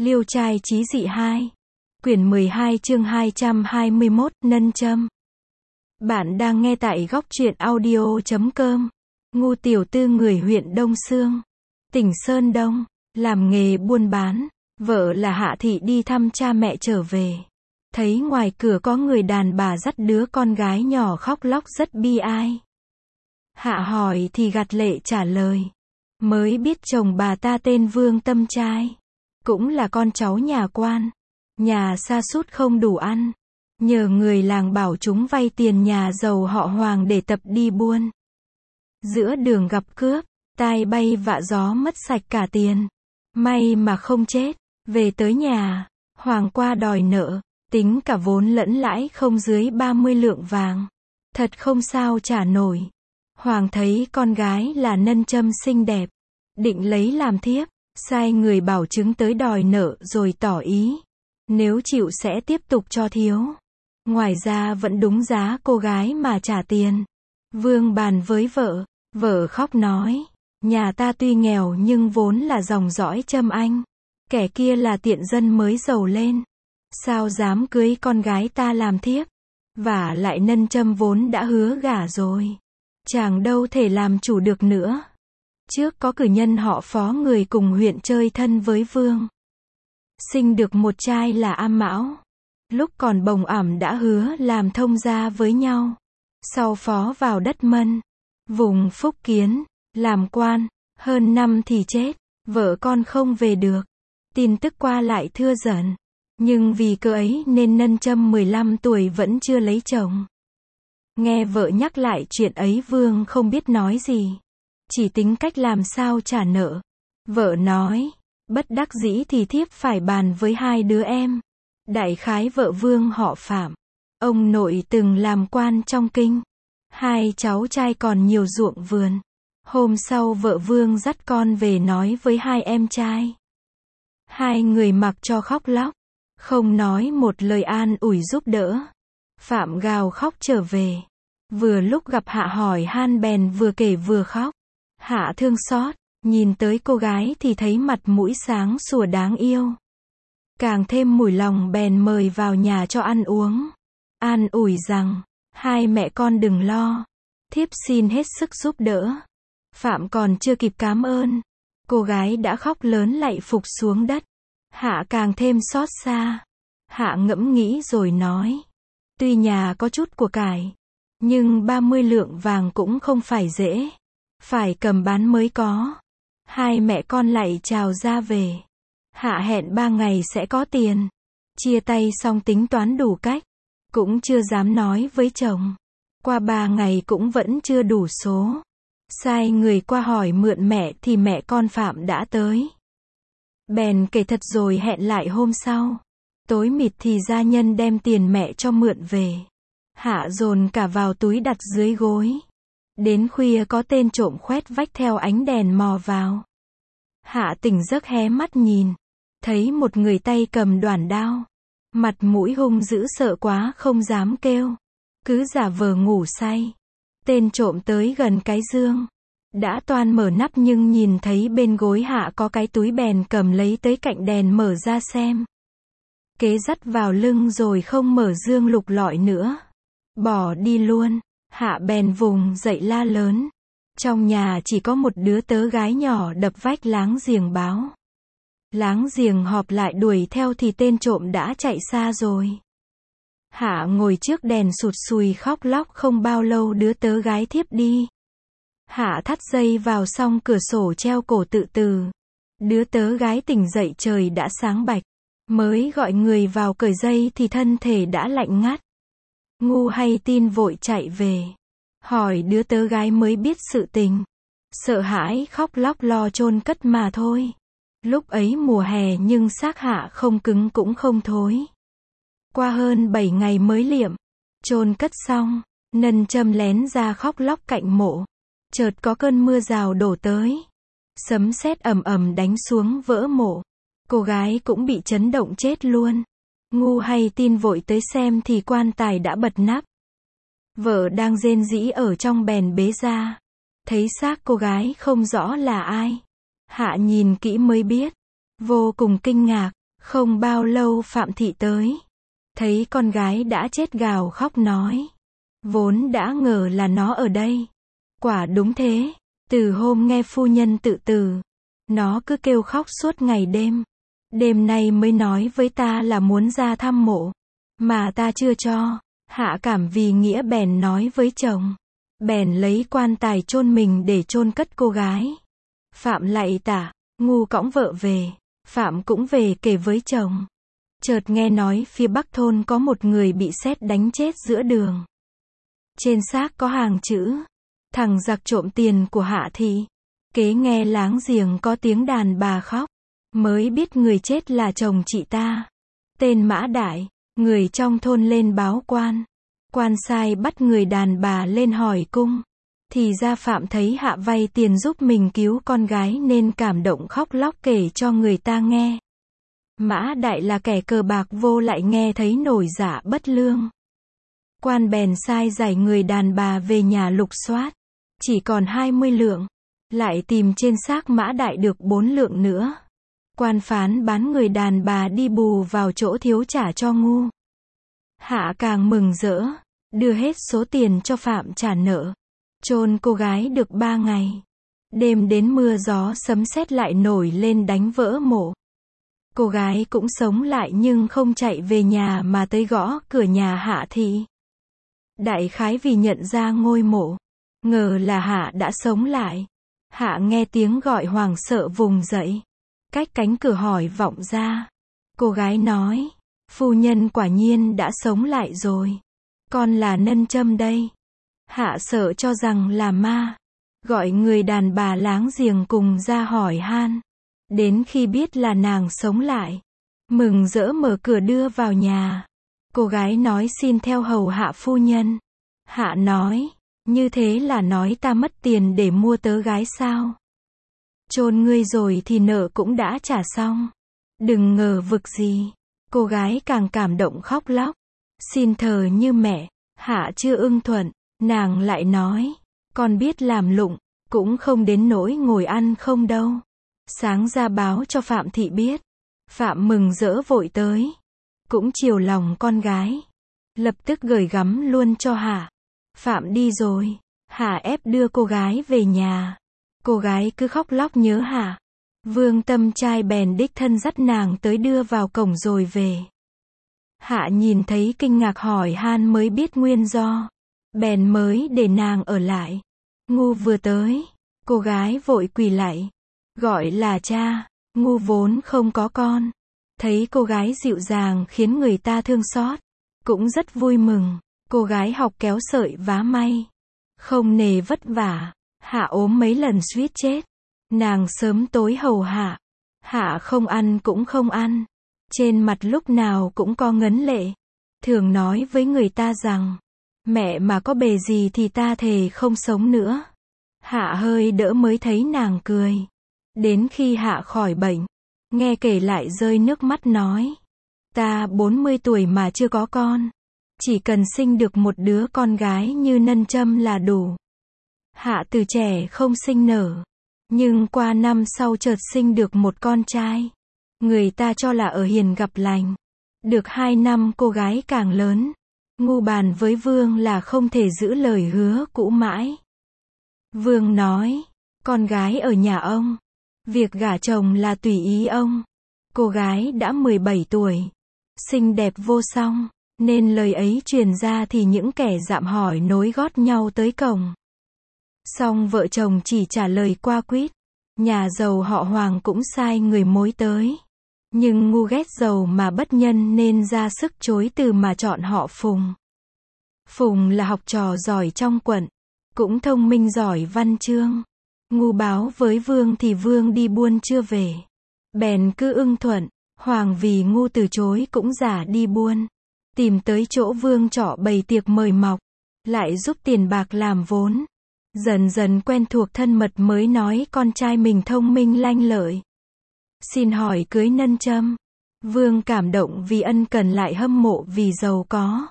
Liêu trai chí dị 2. Quyển 12 chương 221, Nân châm. Bạn đang nghe tại góc truyện audio.com. Ngu tiểu tư người huyện Đông Xương, tỉnh Sơn Đông, làm nghề buôn bán. Vợ là Hạ Thị đi thăm cha mẹ trở về. Thấy ngoài cửa có người đàn bà dắt đứa con gái nhỏ khóc lóc rất bi ai. Hạ hỏi thì gạt lệ trả lời. Mới biết chồng bà ta tên Vương Tâm Trai. Cũng là con cháu nhà quan. Nhà sa sút không đủ ăn. Nhờ người làng bảo chúng vay tiền nhà giàu họ Hoàng để tập đi buôn. Giữa đường gặp cướp, tai bay vạ gió mất sạch cả tiền. May mà không chết. Về tới nhà, Hoàng qua đòi nợ, tính cả vốn lẫn lãi không dưới 30 lượng vàng. Thật không sao trả nổi. Hoàng thấy con gái là Nân Châm xinh đẹp, định lấy làm thiếp, sai người bảo chứng tới đòi nợ rồi tỏ ý. Nếu chịu sẽ tiếp tục cho thiếu. Ngoài ra vẫn đúng giá cô gái mà trả tiền. Vương bàn với vợ, vợ khóc nói, nhà ta tuy nghèo nhưng vốn là dòng dõi Châm Anh. Kẻ kia là tiện dân mới giàu lên. Sao dám cưới con gái ta làm thiếp? Vả lại Nân Châm vốn đã hứa gả rồi. Chàng đâu thể làm chủ được nữa. Trước có cử nhân họ Phó người cùng huyện chơi thân với Vương. Sinh được một trai là Am Mão. Lúc còn bồng ẩm đã hứa làm thông gia với nhau. Sau Phó vào đất Mân, vùng Phúc Kiến, làm quan, hơn năm thì chết. Vợ con không về được. Tin tức qua lại thưa dần. Nhưng vì cơ ấy nên Nân Châm 15 tuổi vẫn chưa lấy chồng. Nghe vợ nhắc lại chuyện ấy Vương không biết nói gì. Chỉ tính cách làm sao trả nợ. Vợ nói, bất đắc dĩ thì thiếp phải bàn với hai đứa em. Đại khái vợ Vương họ Phạm. Ông nội từng làm quan trong kinh. Hai cháu trai còn nhiều ruộng vườn. Hôm sau vợ Vương dắt con về nói với hai em trai. Hai người mặc cho khóc lóc. Không nói một lời an ủi giúp đỡ. Phạm gào khóc trở về. Vừa lúc gặp Hạ hỏi han bèn vừa kể vừa khóc. Hạ thương xót, nhìn tới cô gái thì thấy mặt mũi sáng sủa đáng yêu. Càng thêm mủi lòng bèn mời vào nhà cho ăn uống. An ủi rằng, hai mẹ con đừng lo. Thiếp xin hết sức giúp đỡ. Phạm còn chưa kịp cám ơn. Cô gái đã khóc lớn lạy phục xuống đất. Hạ càng thêm xót xa. Hạ ngẫm nghĩ rồi nói. Tuy nhà có chút của cải. Nhưng 30 lượng vàng cũng không phải dễ. Phải cầm bán mới có. Hai mẹ con lại chào ra về. Hạ hẹn 3 ngày sẽ có tiền. Chia tay xong tính toán đủ cách. Cũng chưa dám nói với chồng. Qua 3 ngày cũng vẫn chưa đủ số. Sai người qua hỏi mượn mẹ thì mẹ con Phạm đã tới. Bèn kể thật rồi hẹn lại hôm sau. Tối mịt thì gia nhân đem tiền mẹ cho mượn về. Hạ dồn cả vào túi đặt dưới gối. Đến khuya có tên trộm khoét vách theo ánh đèn mò vào. Hạ tỉnh giấc hé mắt nhìn. Thấy một người tay cầm đoản đao. Mặt mũi hung dữ sợ quá không dám kêu. Cứ giả vờ ngủ say. Tên trộm tới gần cái giường. Đã toan mở nắp nhưng nhìn thấy bên gối Hạ có cái túi bèn cầm lấy tới cạnh đèn mở ra xem. Kế dắt vào lưng rồi không mở giường lục lọi nữa. Bỏ đi luôn. Hạ bèn vùng dậy la lớn. Trong nhà chỉ có một đứa tớ gái nhỏ đập vách láng giềng báo. Láng giềng họp lại đuổi theo thì tên trộm đã chạy xa rồi. Hạ ngồi trước đèn sụt sùi khóc lóc không bao lâu đứa tớ gái thiếp đi. Hạ thắt dây vào xong cửa sổ treo cổ tự tử. Đứa tớ gái tỉnh dậy trời đã sáng bạch. Mới gọi người vào cởi dây thì thân thể đã lạnh ngắt. Ngu hay tin vội chạy về. Hỏi đứa tớ gái mới biết sự tình. Sợ hãi khóc lóc lo chôn cất mà thôi. Lúc ấy mùa hè nhưng xác Hạ không cứng cũng không thối. Qua hơn 7 ngày mới liệm. Chôn cất xong. Nân Châm lén ra khóc lóc cạnh mộ. Chợt có cơn mưa rào đổ tới. Sấm sét ầm ầm đánh xuống vỡ mộ. Cô gái cũng bị chấn động chết luôn. Ngu hay tin vội tới xem thì quan tài đã bật nắp. Vợ đang rên rỉ ở trong bèn bế ra. Thấy xác cô gái không rõ là ai. Hạ nhìn kỹ mới biết. Vô cùng kinh ngạc. Không bao lâu Phạm Thị tới. Thấy con gái đã chết gào khóc nói. Vốn đã ngờ là nó ở đây. Quả đúng thế. Từ hôm nghe phu nhân tự tử, nó cứ kêu khóc suốt ngày đêm. Đêm nay mới nói với ta là muốn ra thăm mộ. Mà ta chưa cho. Hạ cảm vì nghĩa bèn nói với chồng. Bèn lấy quan tài chôn mình để chôn cất cô gái. Phạm lạy tạ, Ngu cõng vợ về. Phạm cũng về kể với chồng. Chợt nghe nói phía bắc thôn có một người bị sét đánh chết giữa đường. Trên xác có hàng chữ. Thằng giặc trộm tiền của Hạ Thị. Kế nghe láng giềng có tiếng đàn bà khóc. Mới biết người chết là chồng chị ta. Tên Mã Đại. Người trong thôn lên báo quan. Quan sai bắt người đàn bà lên hỏi cung. Thì ra Phạm thấy Hạ vay tiền giúp mình cứu con gái nên cảm động khóc lóc kể cho người ta nghe. Mã Đại là kẻ cờ bạc vô lại nghe thấy nổi dạ bất lương. Quan bèn sai giải người đàn bà về nhà lục soát. Chỉ còn 20 lượng. Lại tìm trên xác Mã Đại được 4 lượng nữa. Quan phán bán người đàn bà đi bù vào chỗ thiếu trả cho Ngu. Hạ càng mừng rỡ. Đưa hết số tiền cho Phạm trả nợ. Chôn cô gái được 3 ngày. Đêm đến mưa gió sấm sét lại nổi lên đánh vỡ mộ. Cô gái cũng sống lại nhưng không chạy về nhà mà tới gõ cửa nhà Hạ Thị. Đại khái vì nhận ra ngôi mộ. Ngờ là Hạ đã sống lại. Hạ nghe tiếng gọi hoảng sợ vùng dậy. Cách cánh cửa hỏi vọng ra. Cô gái nói. Phu nhân quả nhiên đã sống lại rồi. Con là Nân Châm đây. Hạ sợ cho rằng là ma. Gọi người đàn bà láng giềng cùng ra hỏi han. Đến khi biết là nàng sống lại. Mừng rỡ mở cửa đưa vào nhà. Cô gái nói xin theo hầu Hạ phu nhân. Hạ nói. Như thế là nói ta mất tiền để mua tớ gái sao? Chôn ngươi rồi thì nợ cũng đã trả xong. Đừng ngờ vực gì. Cô gái càng cảm động khóc lóc. Xin thờ như mẹ. Hạ chưa ưng thuận. Nàng lại nói. Con biết làm lụng. Cũng không đến nỗi ngồi ăn không đâu. Sáng ra báo cho Phạm Thị biết. Phạm mừng rỡ vội tới. Cũng chiều lòng con gái. Lập tức gửi gắm luôn cho Hạ. Phạm đi rồi. Hạ ép đưa cô gái về nhà. Cô gái cứ khóc lóc nhớ Hạ. Vương Tâm trai bèn đích thân dắt nàng tới đưa vào cổng rồi về. Hạ nhìn thấy kinh ngạc hỏi han mới biết nguyên do. Bèn mới để nàng ở lại. Ngu vừa tới. Cô gái vội quỳ lạy. Gọi là cha. Ngu vốn không có con. Thấy cô gái dịu dàng khiến người ta thương xót. Cũng rất vui mừng. Cô gái học kéo sợi vá may. Không nề vất vả. Hạ ốm mấy lần suýt chết. Nàng sớm tối hầu Hạ. Hạ không ăn cũng không ăn. Trên mặt lúc nào cũng có ngấn lệ. Thường nói với người ta rằng. Mẹ mà có bề gì thì ta thề không sống nữa. Hạ hơi đỡ mới thấy nàng cười. Đến khi Hạ khỏi bệnh. Nghe kể lại rơi nước mắt nói. Ta 40 tuổi mà chưa có con. Chỉ cần sinh được một đứa con gái như Nân Châm là đủ. Hạ từ trẻ không sinh nở. Nhưng qua năm sau chợt sinh được một con trai. Người ta cho là ở hiền gặp lành. Được 2 năm cô gái càng lớn. Ngu bàn với Vương là không thể giữ lời hứa cũ mãi. Vương nói. Con gái ở nhà ông. Việc gả chồng là tùy ý ông. Cô gái đã 17 tuổi. Xinh đẹp vô song. Nên lời ấy truyền ra thì những kẻ dạm hỏi nối gót nhau tới cổng. Song vợ chồng chỉ trả lời qua quýt. Nhà giàu họ Hoàng cũng sai người mối tới. Nhưng ngu ghét giàu mà bất nhân nên ra sức chối từ mà chọn họ Phùng. Phùng là học trò giỏi trong quận. Cũng thông minh giỏi văn chương. Ngu báo với Vương thì Vương đi buôn chưa về. Bèn cứ ưng thuận. Hoàng vì ngu từ chối cũng giả đi buôn. Tìm tới chỗ Vương trọ bày tiệc mời mọc. Lại giúp tiền bạc làm vốn. Dần dần quen thuộc thân mật mới nói con trai mình thông minh lanh lợi. Xin hỏi cưới Nân Châm. Vương cảm động vì ân cần lại hâm mộ vì giàu có.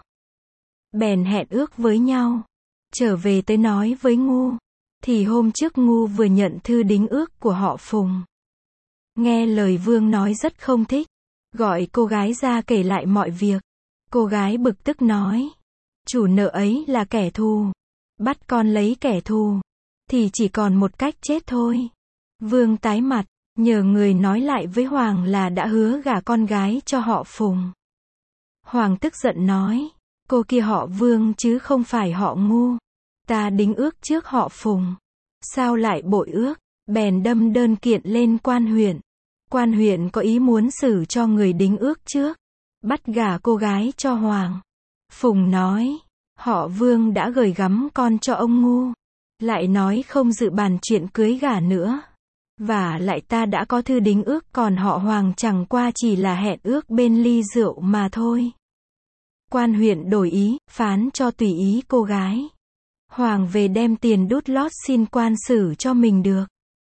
Bèn hẹn ước với nhau. Trở về tới nói với Ngu. Thì hôm trước Ngu vừa nhận thư đính ước của họ Phùng. Nghe lời Vương nói rất không thích. gọi cô gái ra kể lại mọi việc. Cô gái bực tức nói, chủ nợ ấy là kẻ thù, bắt con lấy kẻ thù, thì chỉ còn một cách chết thôi. Vương tái mặt, nhờ người nói lại với Hoàng là đã hứa gả con gái cho họ Phùng. Hoàng tức giận nói, cô kia họ Vương chứ không phải họ Ngu. Ta đính ước trước họ Phùng. Sao lại bội ước? Bèn đâm đơn kiện lên quan huyện. Quan huyện có ý muốn xử cho người đính ước trước, bắt gả cô gái cho Hoàng. Phùng nói, họ Vương đã gửi gắm con cho ông Ngu, lại nói không dự bàn chuyện cưới gả nữa. Và lại ta đã có thư đính ước, còn họ Hoàng chẳng qua chỉ là hẹn ước bên ly rượu mà thôi. Quan huyện đổi ý, phán cho tùy ý cô gái. Hoàng về đem tiền đút lót xin quan xử cho mình được.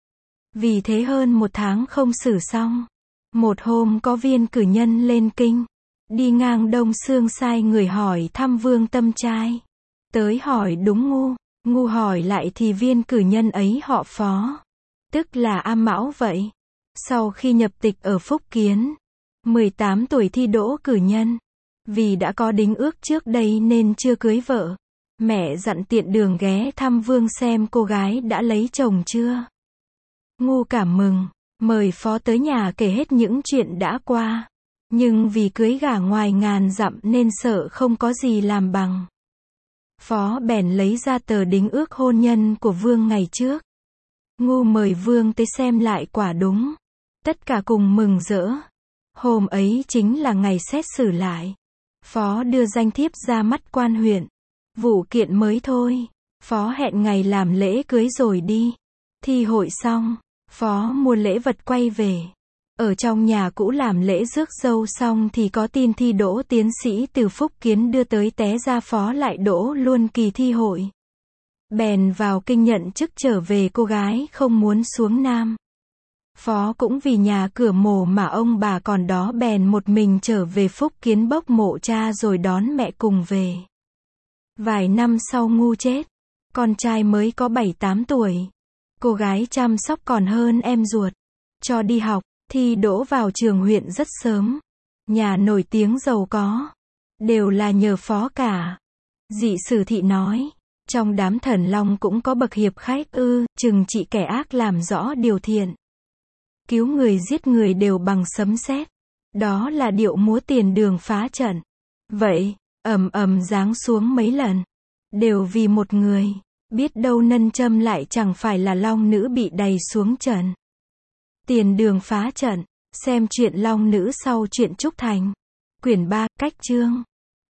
Vì thế hơn một tháng không xử xong. Một hôm có viên cử nhân lên kinh, đi ngang Đông Xương sai người hỏi thăm Vương Tâm trai. Tới hỏi đúng Ngu, Ngu hỏi lại thì viên cử nhân ấy họ Phó, tức là A Mão vậy. Sau khi nhập tịch ở Phúc Kiến, 18 tuổi thi đỗ cử nhân. Vì đã có đính ước trước đây nên chưa cưới vợ. Mẹ dặn tiện đường ghé thăm Vương xem cô gái đã lấy chồng chưa. Ngu cảm mừng, mời Phó tới nhà kể hết những chuyện đã qua. Nhưng vì cưới gả ngoài ngàn dặm nên sợ không có gì làm bằng. Phó bèn lấy ra tờ đính ước hôn nhân của Vương ngày trước. Ngu mời Vương tới xem lại, quả đúng. Tất cả cùng mừng rỡ. Hôm ấy chính là ngày xét xử lại. Phó đưa danh thiếp ra mắt quan huyện. Vụ kiện mới thôi. Phó hẹn ngày làm lễ cưới rồi đi. Thi hội xong, Phó mua lễ vật quay về. Ở trong nhà cũ làm lễ rước dâu xong thì có tin thi đỗ tiến sĩ từ Phúc Kiến đưa tới, té ra Phó lại đỗ luôn kỳ thi hội. Bèn vào kinh nhận chức trở về, cô gái không muốn xuống Nam. Phó cũng vì nhà cửa mồ mà ông bà còn đó, bèn một mình trở về Phúc Kiến bốc mộ cha rồi đón mẹ cùng về. Vài năm sau Ngu chết, con trai mới có 7-8 tuổi. Cô gái chăm sóc còn hơn em ruột, cho đi học, thi đỗ vào trường huyện rất sớm. Nhà nổi tiếng giàu có, đều là nhờ Phó cả. Dị Sử Thị nói, trong đám thần long cũng có bậc hiệp khách trừng trị kẻ ác làm rõ điều thiện. Cứu người giết người đều bằng sấm sét. Đó là điệu múa tiền đường phá trận. Vậy, ầm ầm giáng xuống mấy lần, đều vì một người. Biết đâu Nân Châm lại chẳng phải là long nữ bị đày xuống trận. Tiền đường phá trận. Xem truyện Long Nữ sau truyện Trúc Thành. Quyển 3, Cách chương.